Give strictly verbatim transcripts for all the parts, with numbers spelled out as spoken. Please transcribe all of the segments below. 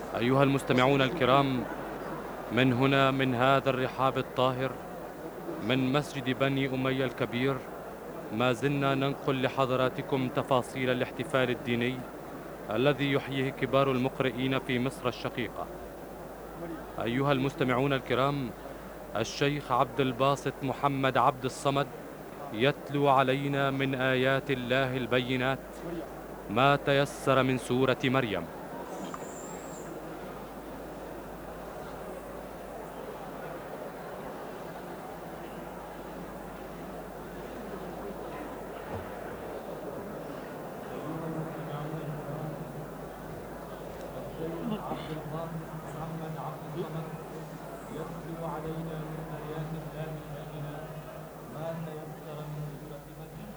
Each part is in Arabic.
أيها المستمعون الكرام، من هنا من هذا الرحاب الطاهر من مسجد بني أمية الكبير، ما زلنا ننقل لحضراتكم تفاصيل الاحتفال الديني الذي يحييه كبار المقرئين في مصر الشقيقة. أيها المستمعون الكرام، الشيخ عبد الباسط محمد عبد الصمد يتلو علينا من آيات الله البينات ما تيسر من سورة مريم. عبد الباسط محمد عبد الصمد يتلو علينا من آيات الله البينات ما تيسر من سورة مريم.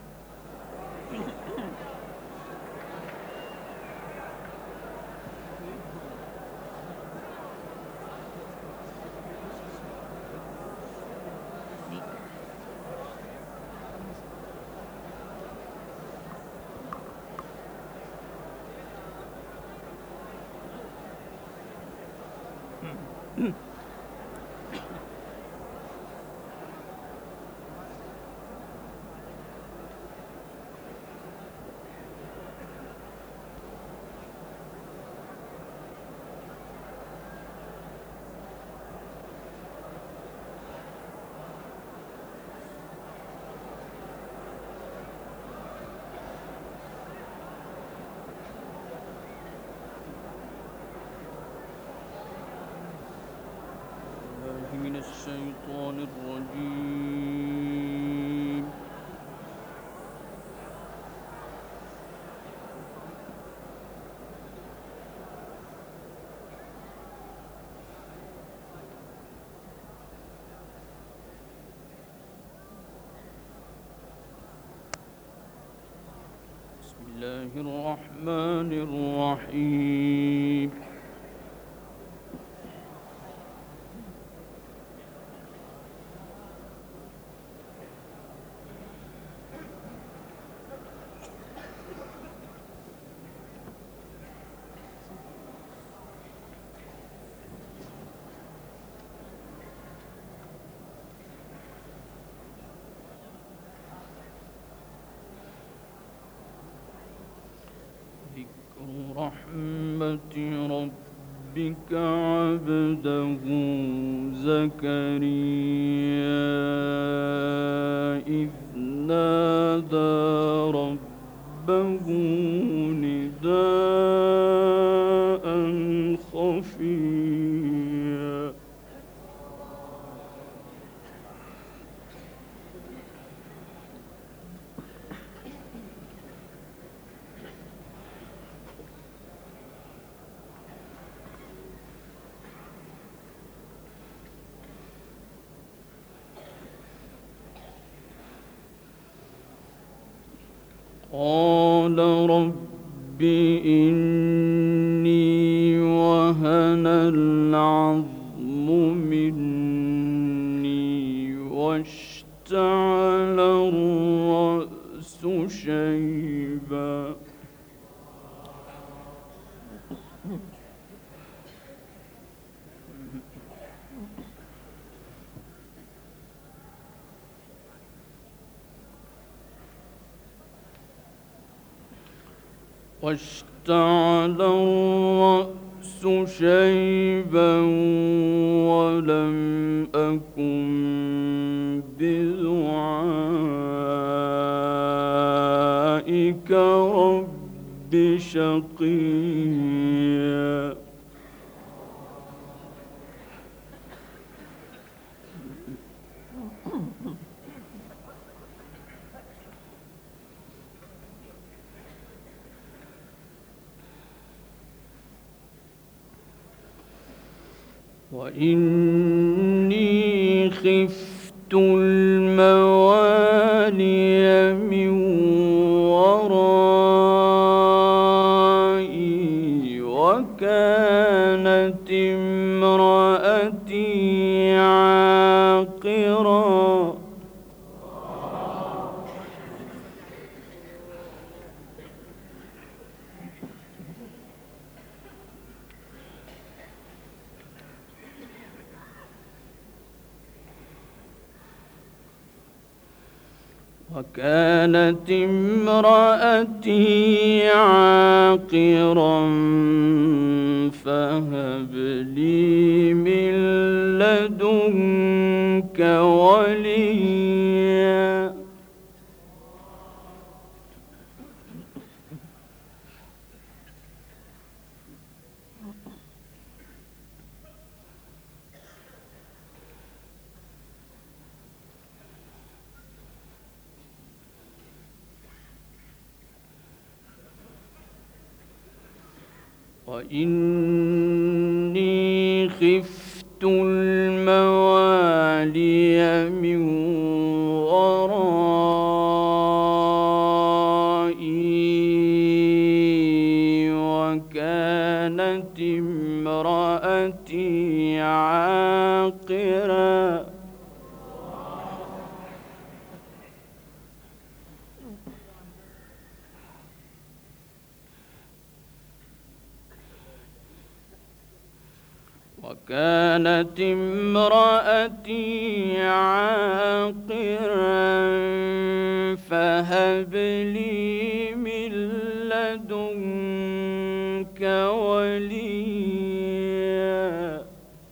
من الشيطان الرجيم. بسم الله الرحمن الرحيم. ذكر رحمة ربك عبده زكريا إذ نادى ربه نداء خفيا. قال رب إني وهن العظم مني واشتعل الرأس شيبا. واشتعل الرأس شيبا ولم أكن بدعائك رب شقيا. وإني خفت الموالي من ورائي وكانت امرأتي عاقرا. وكانت امرأتي عاقرا فهب لي من لدنك وليا وإني خفت الموالي من ورائي وكانت امرأتي عاقرا وكانت امرأتي عاقرا فهب لي من لدنك وليا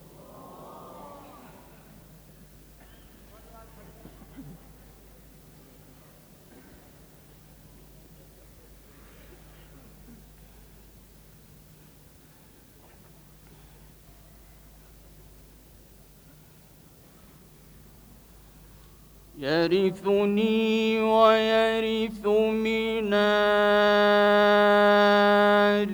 يرثني ويرث من آل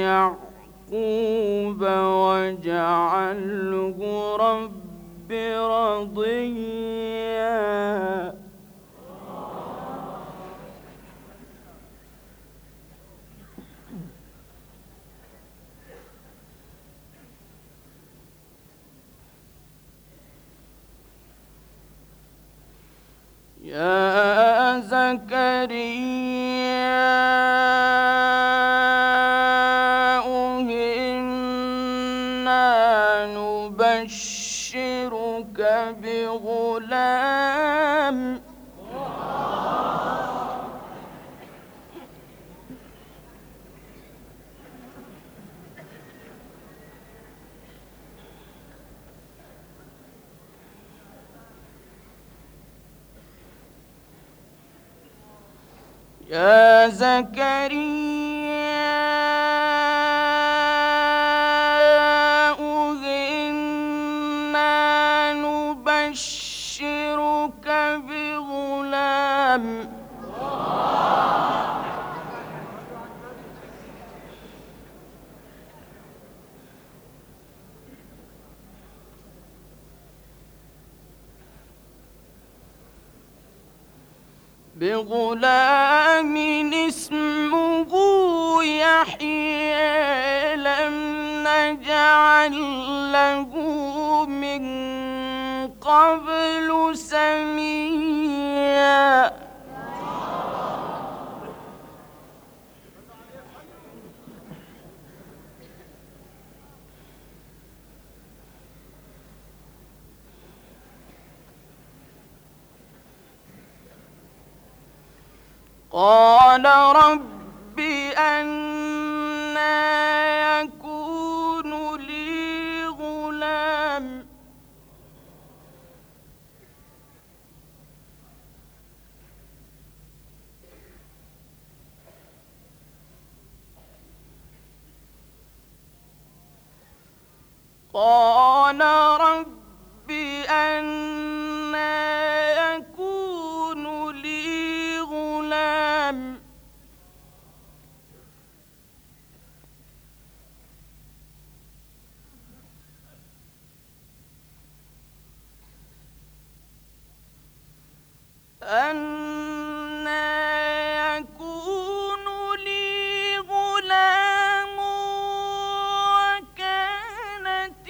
يعقوب واجعله رب رضيا يا زكريا إنا نبشرك بغلام يا زكريا إنا نبشرك بغلام بغلام اسمه يحيى لم نجعل له من قبل سميا قال رب أنى يكون لي غلام قال رب أنى يكون لي غلام أنى يكون لي غلام وكانت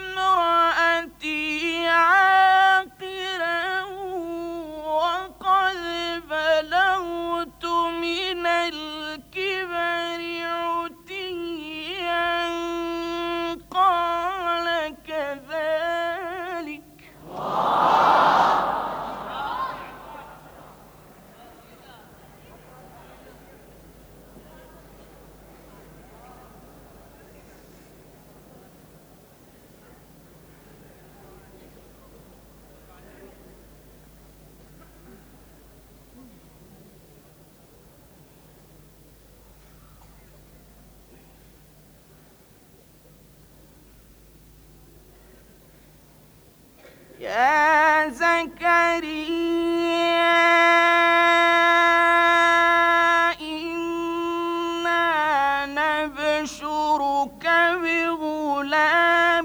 امرأتي عاقرا وقد بلغت من الكبر عتيا قال كذلك يا زكريا إنا نبشرك بغلام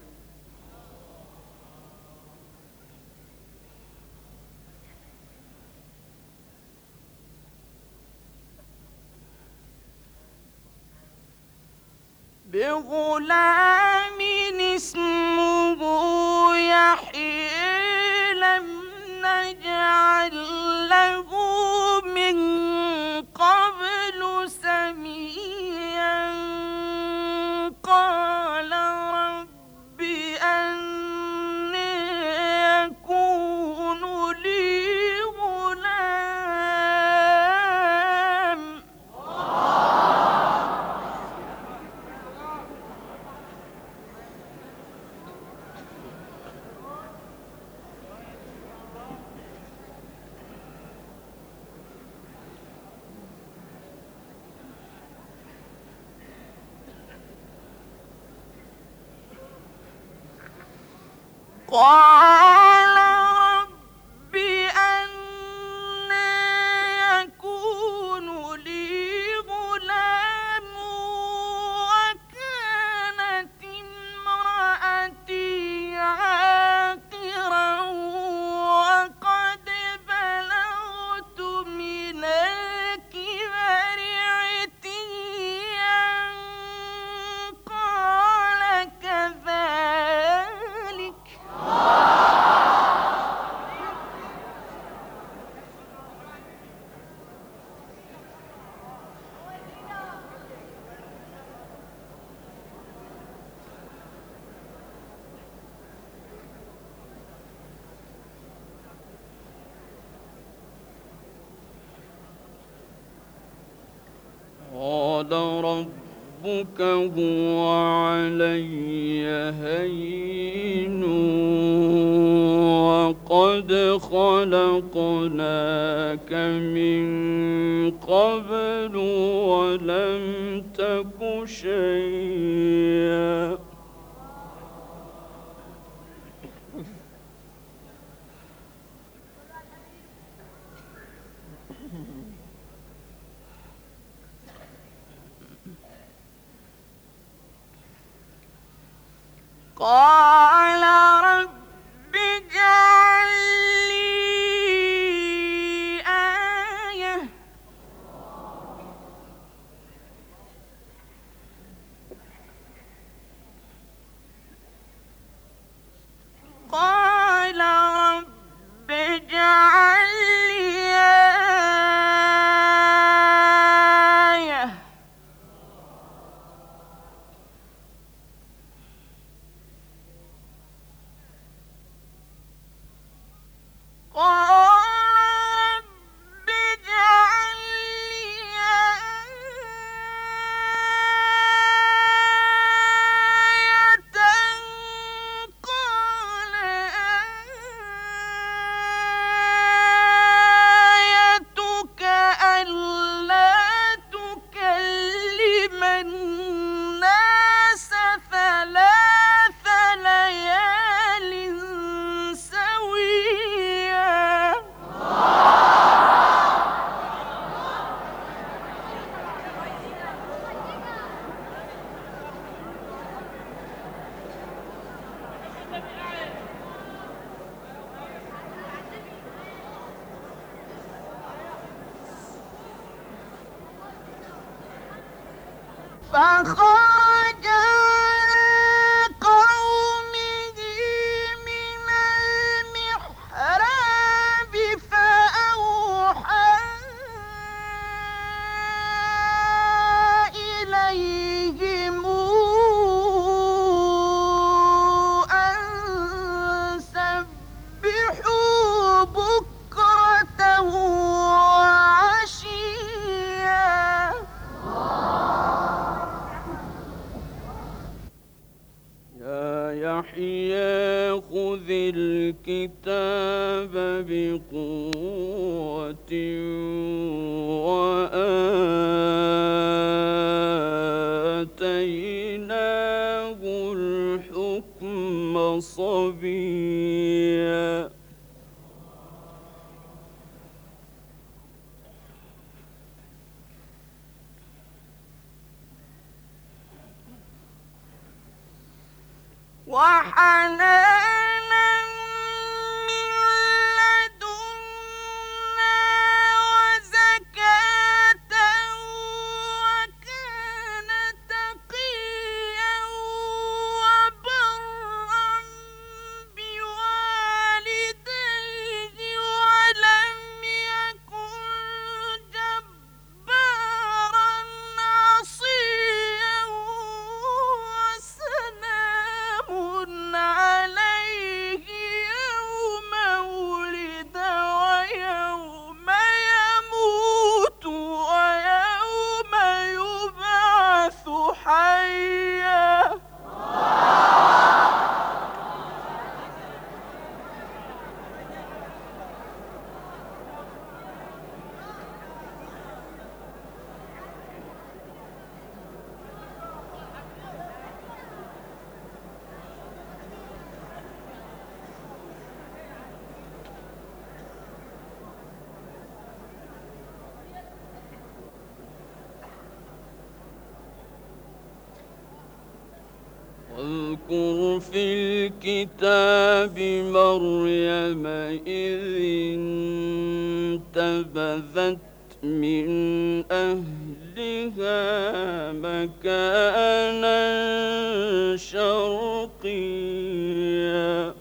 بغلام اسمه يحيى لم نجعل له من قبل سميا قال رب أنى يكون لي غلام قال رب أنى يكون لي غلام وكانت امرأتي عاقرا وقد بلغت من الكبر عتيا قال كذلك قال ربك هو علي هين وقد خلقناك من قبل ولم تك شيئا قال رب اجعل لي آية قال رب اجعل لي آية قال رب اجعل لي آية قال آيتك ألا تكلم الناس ثلاث ليال سويا فخرج على قومه من المحراب فأوحى إليهم أن سبحوا بكرة وعشيا يا يحيى خذ الكتاب بقوة وآتيناه الحكم صبيا وحنانا من لدنا وزكاة وكان تقيا وبرا بوالديه ولم يكن جبارا عصيا وسلام عليه يوم ولد ويوم يموت ويوم يبعث حيا. واذكر في الكتاب مريم إذ انتبذت من أهلها مكانا شرقيا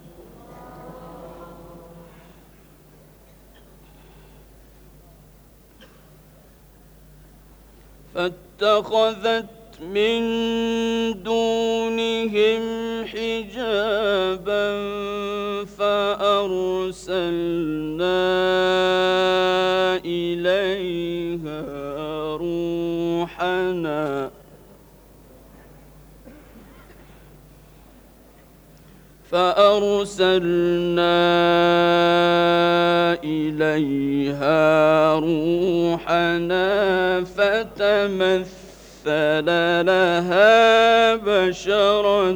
فاتخذت من دونهم حجابا فأرسلنا إليها روحنا فأرسلنا إليها روحنا فتمثل لها بشرا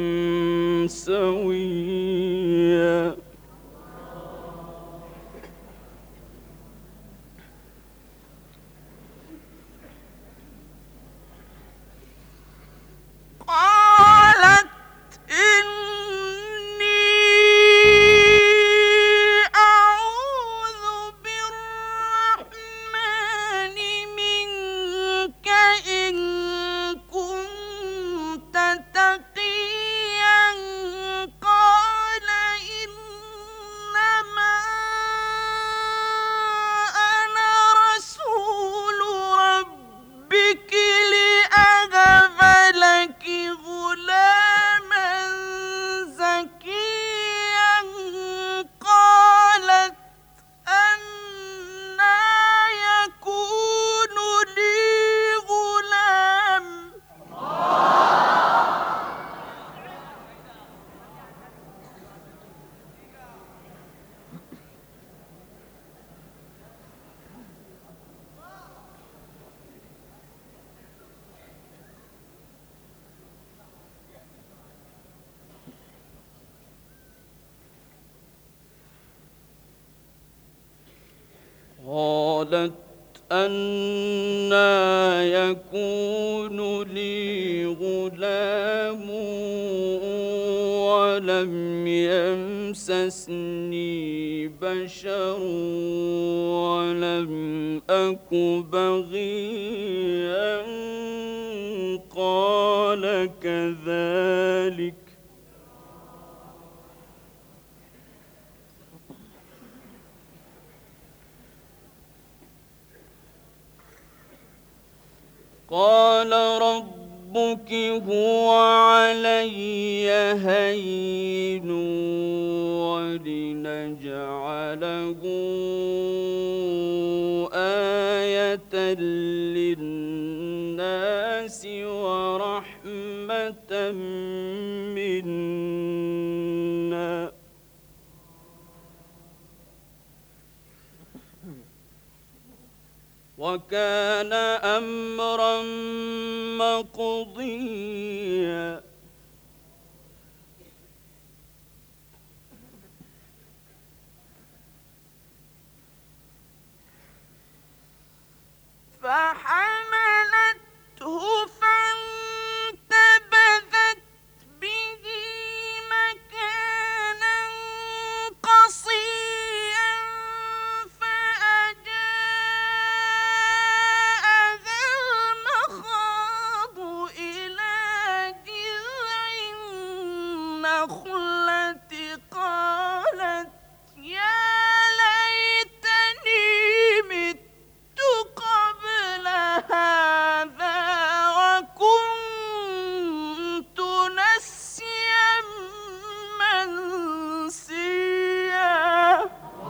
سويا قالت إني أعوذ بالرحمن منك إن كنت تقيا قال إنما أنا رسول ربك لأهب لك غلاما زكيا قالت أنى يكون لي غلام قالت أنى يكون لي غلام ولم يمسسني بشر ولم أك بغيا قال كذلك قال ربك هو علي هين ولنجعله آية للناس ورحمة منا وكان أمرا مقضيا فحملته فانتبذت به النخلة قالت يا ليتني مت قبل هذا وكنت نسيا منسيا.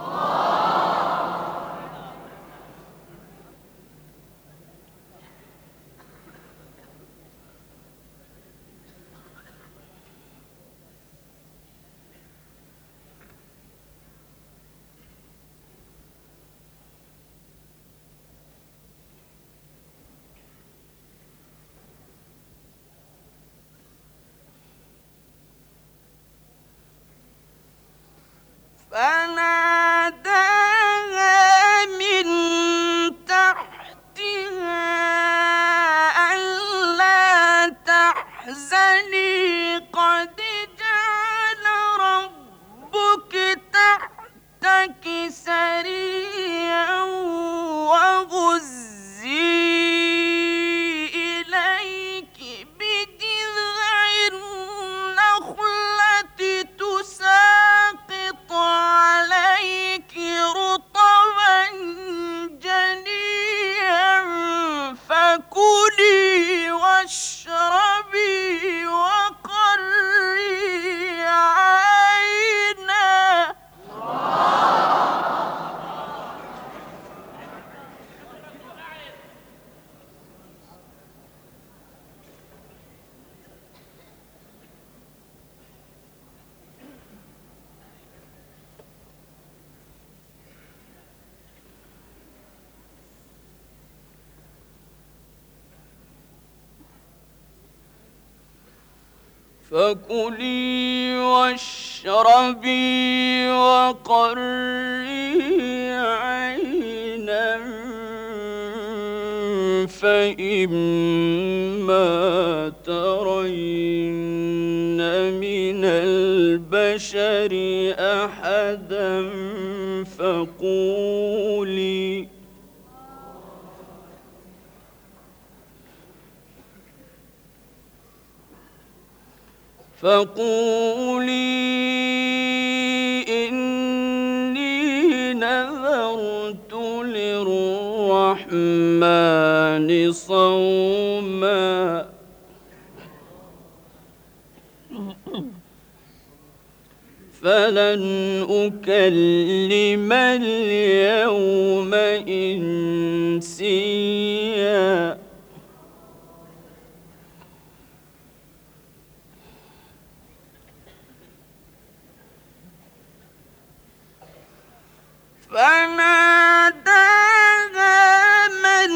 فناداها من تحتها ألا تحزني قد جعل ربك تحتك سريا وهزي إليك بجذع النخلة تساقط عليك رطبا جنيا فكلي واشربي وقري عينا. فكلي واشربي وقري عينا فإما ترين من البشر أحدا فقولي فقولي إني نذرت للرحمن صوما فلن أكلم اليوم إنسيا. فناداها من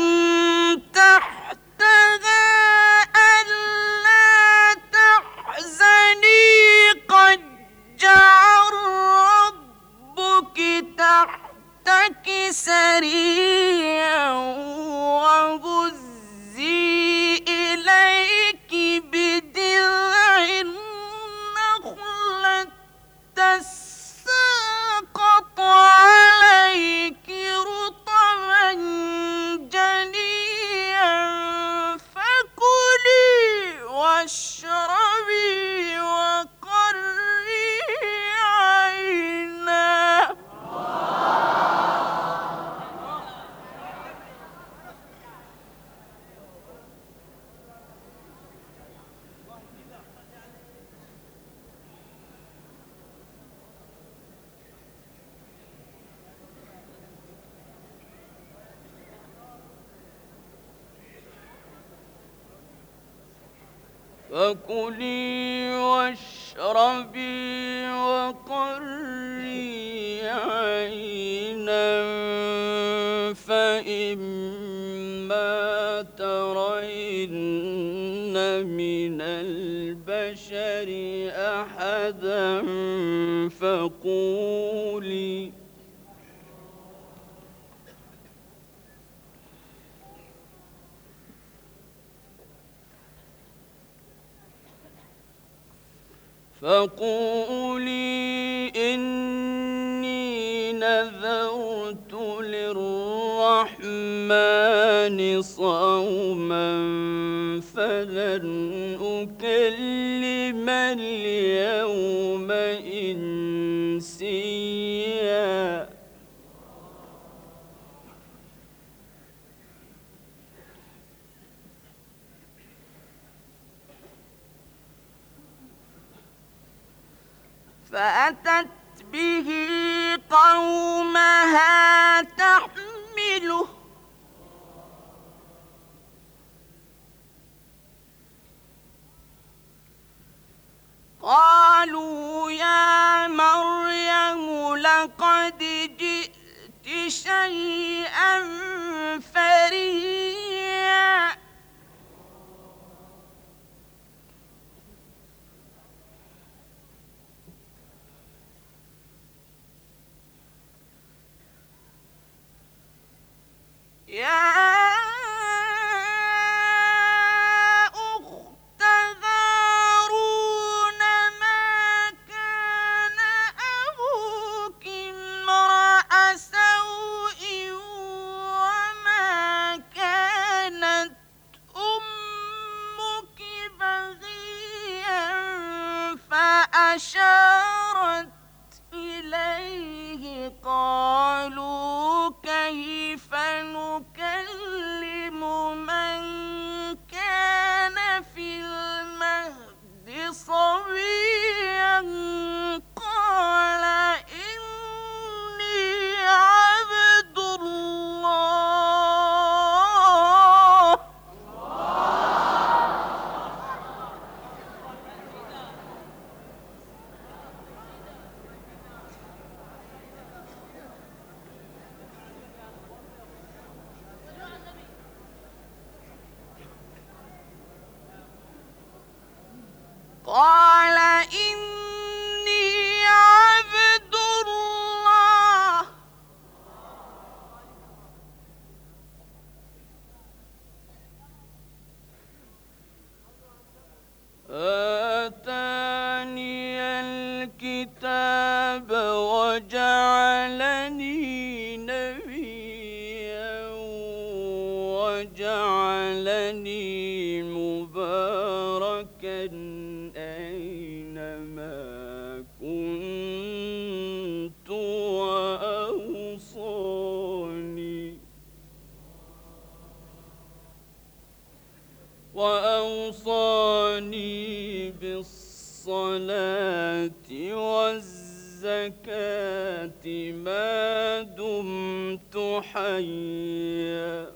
تحتها ألا تحزني قد جعل ربك تحتك سريا وهزي إليك بجذع النخلة تساقط عليك رطبا جنيا فكلي واشربي وقري عينا. فكلي واشربي وقري عينا فإما ترين من البشر أحدا فقولي فقولي إني نذرت للرحمن صوما فلن لن أكلم اليوم إنسيا فأتت به قومها تحمله قالوا يا مريم لقد جئت شيئا فريا يا أشارت إليه قالوا كيف نكلم من كان في المهد صبيا قال إني عبد الله قال إني عبد الله آتاني الكتاب وجعلني نبيا وجعلني مباركا أينما كنت وأوصاني وأوصاني بالصلاة والزكاة ما دمت حيا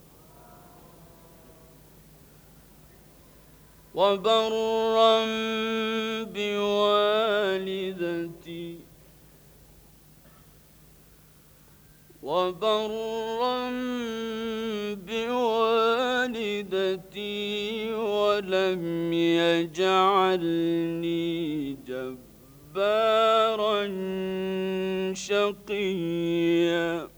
وبرا بوالدتي وبرا بوالدتي ولم يجعلني جبارا شقيا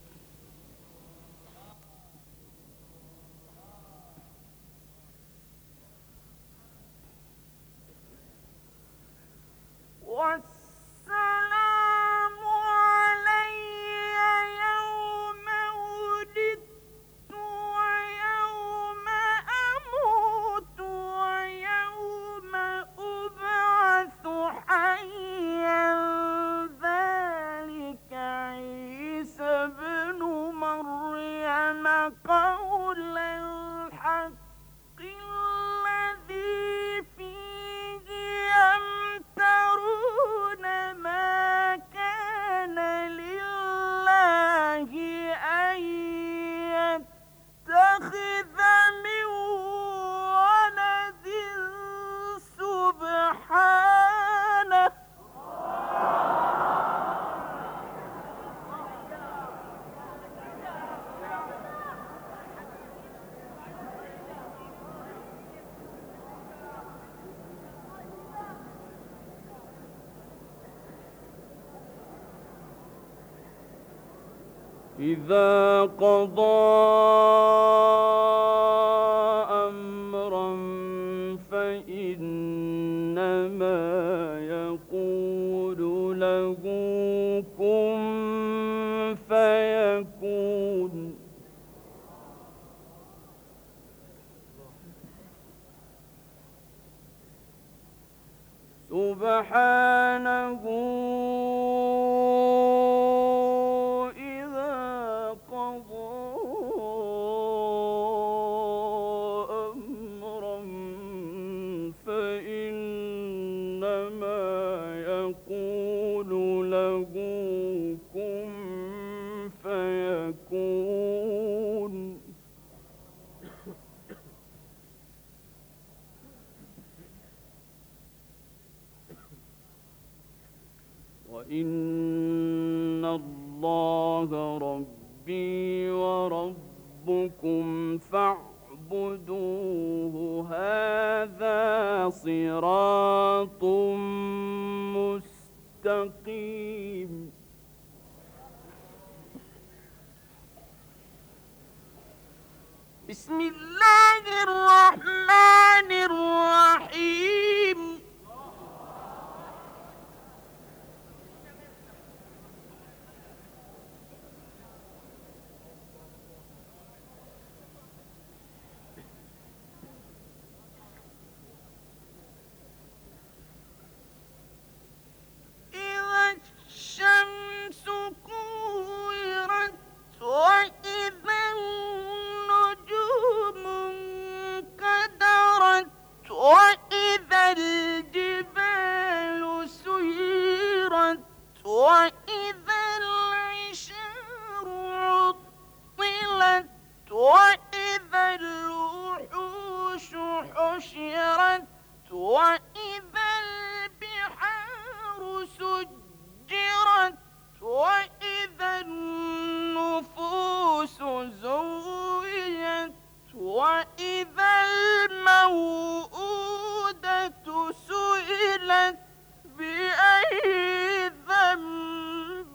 والسلام علي يوم ولدت ويوم أموت ويوم أبعث حيا ذلك عيسى ابن مريم قول الحق الذي فيه يمترون ما كان لله أن يتخذ من ولد سبحانه إذا قضى أمرا فإنما يقول له كن فيكون سبحانه إذا قضى أمرا فإنما يقول له كن فيكون. وإن الله ربي وربكم فاعبدوه هذا صراط مستقيم. بسم الله الرحمن الرحيم. الشمس كورت وإذا النجوم انكدرت وإذا الجبال سيرت وإذا العشار عطلت وإذا الوحوش حشرت وإذا البحار سجرت وإذا النفوس زوجت وإذا الموءودة سئلت بأي ذنب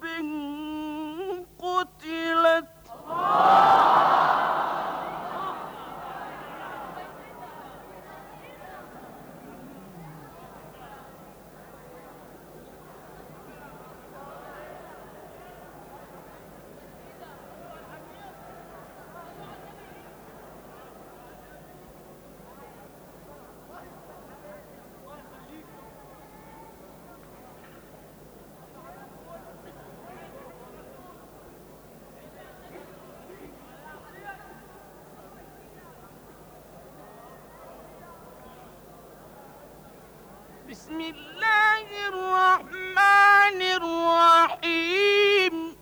قتلت. بسم الله الرحمن الرحيم.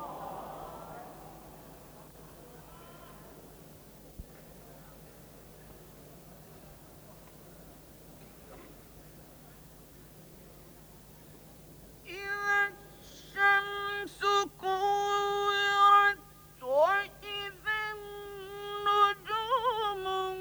إذا الشمس كورت وإذا النجوم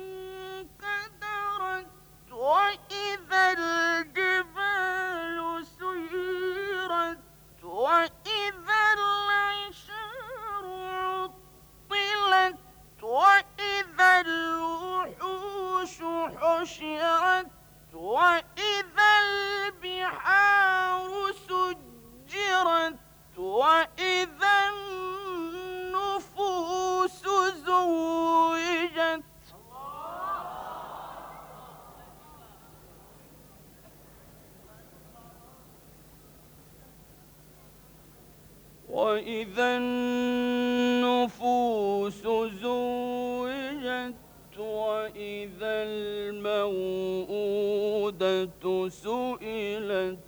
انكدرت وإذا الجبال سيرت وإذا العشار عطلت وإذا الوحوش حشرت وإذا البحار سجرت وإذا النفوس زوجت. وإذا النفوس زوجت وإذا الموءودة سئلت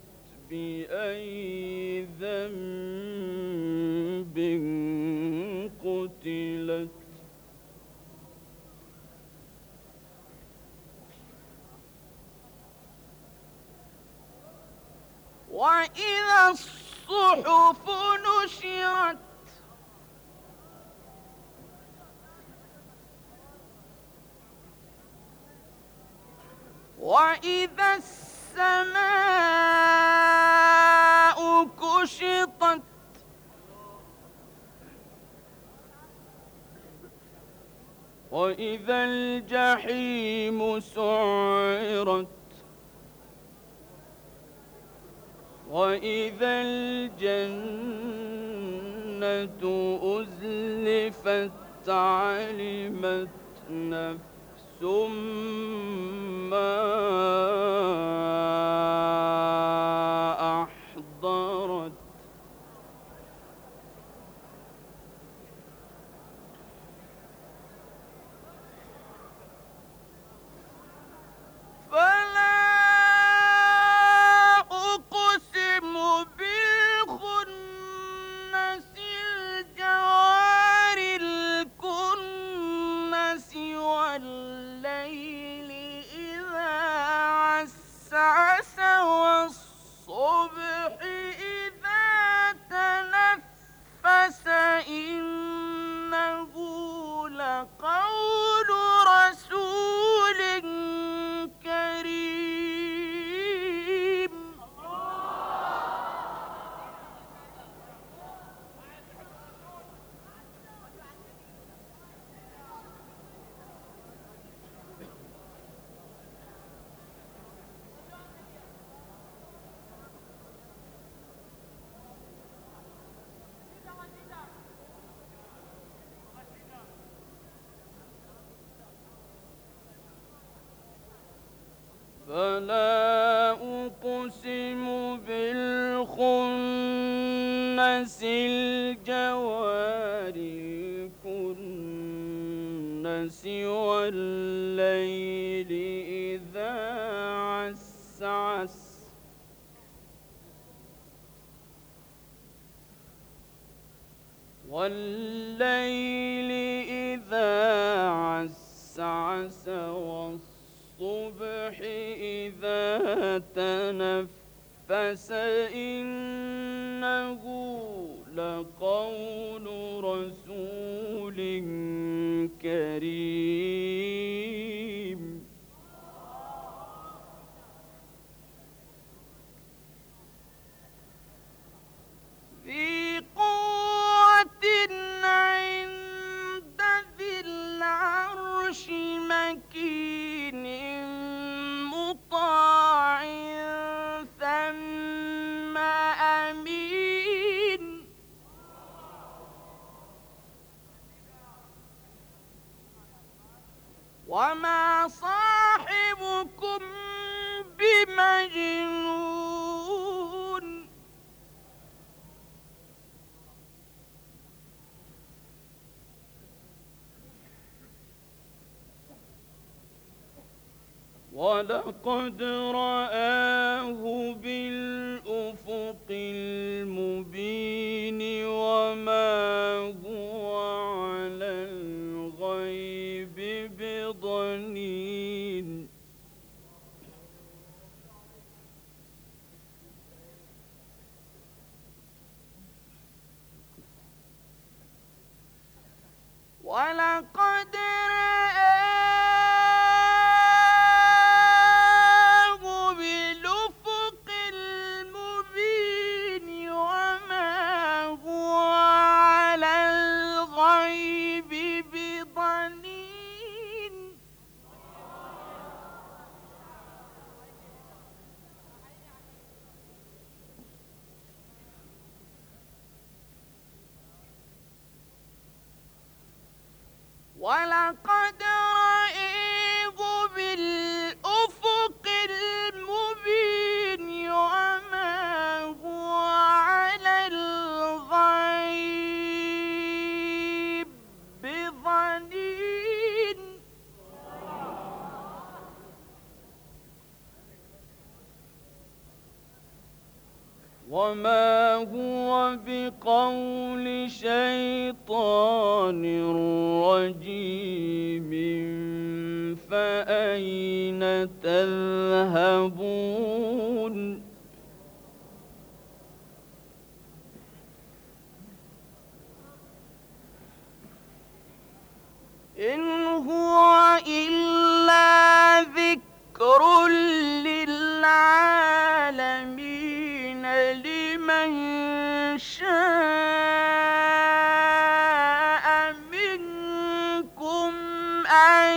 بأي ذنب قتلت. وإذا الصحف نشرت وإذا السماء كشطت وإذا الجحيم سعرت وإذا الجنة أزلفت علمت نفس ما فلا أقسم بالخنس الجوار الكنس والليل إذا عسعس والليل إذا عسعس والصبح إذا تنفس إنه لقول رسول كريم ذي قوة عند ذي العرش مكين مطاع ثم أمين وما صاحبكم بمجنون ولقد رآه بالأفق المبين وما هو على الغيب بضنين ولقد رآه بالأفق المبين وما هو على الغيب بضنين ولقد رآه بالأفق المبين وما هو على الغيب بضنين وما هو بقول شيطان رجيم فأين تذهبون إن هو إلا ذكر للعالمين لمن شاء منكم أن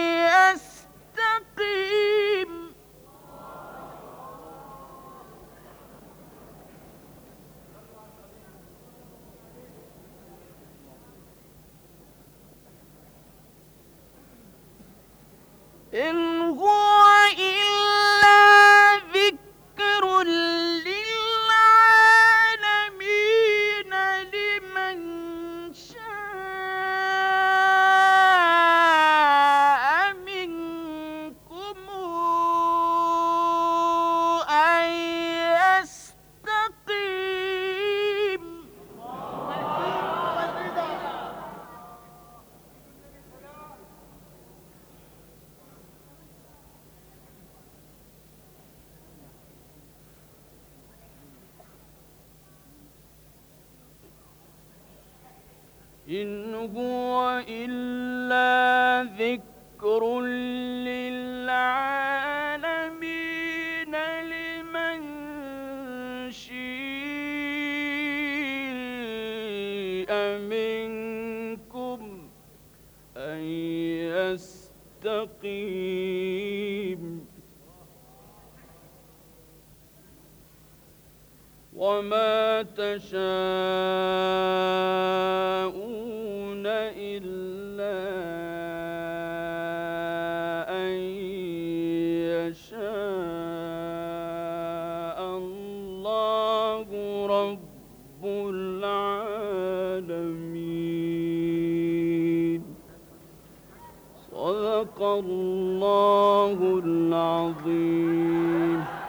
يستقيم إن هو إلا ذكر للعالمين لمن شاء منكم أن يستقيم إن هو إلا ذكر للعالمين لمن شاء منكم أن يستقيم وما تشاءون إلا أن يشاء الله رب العالمين. صدق الله العظيم.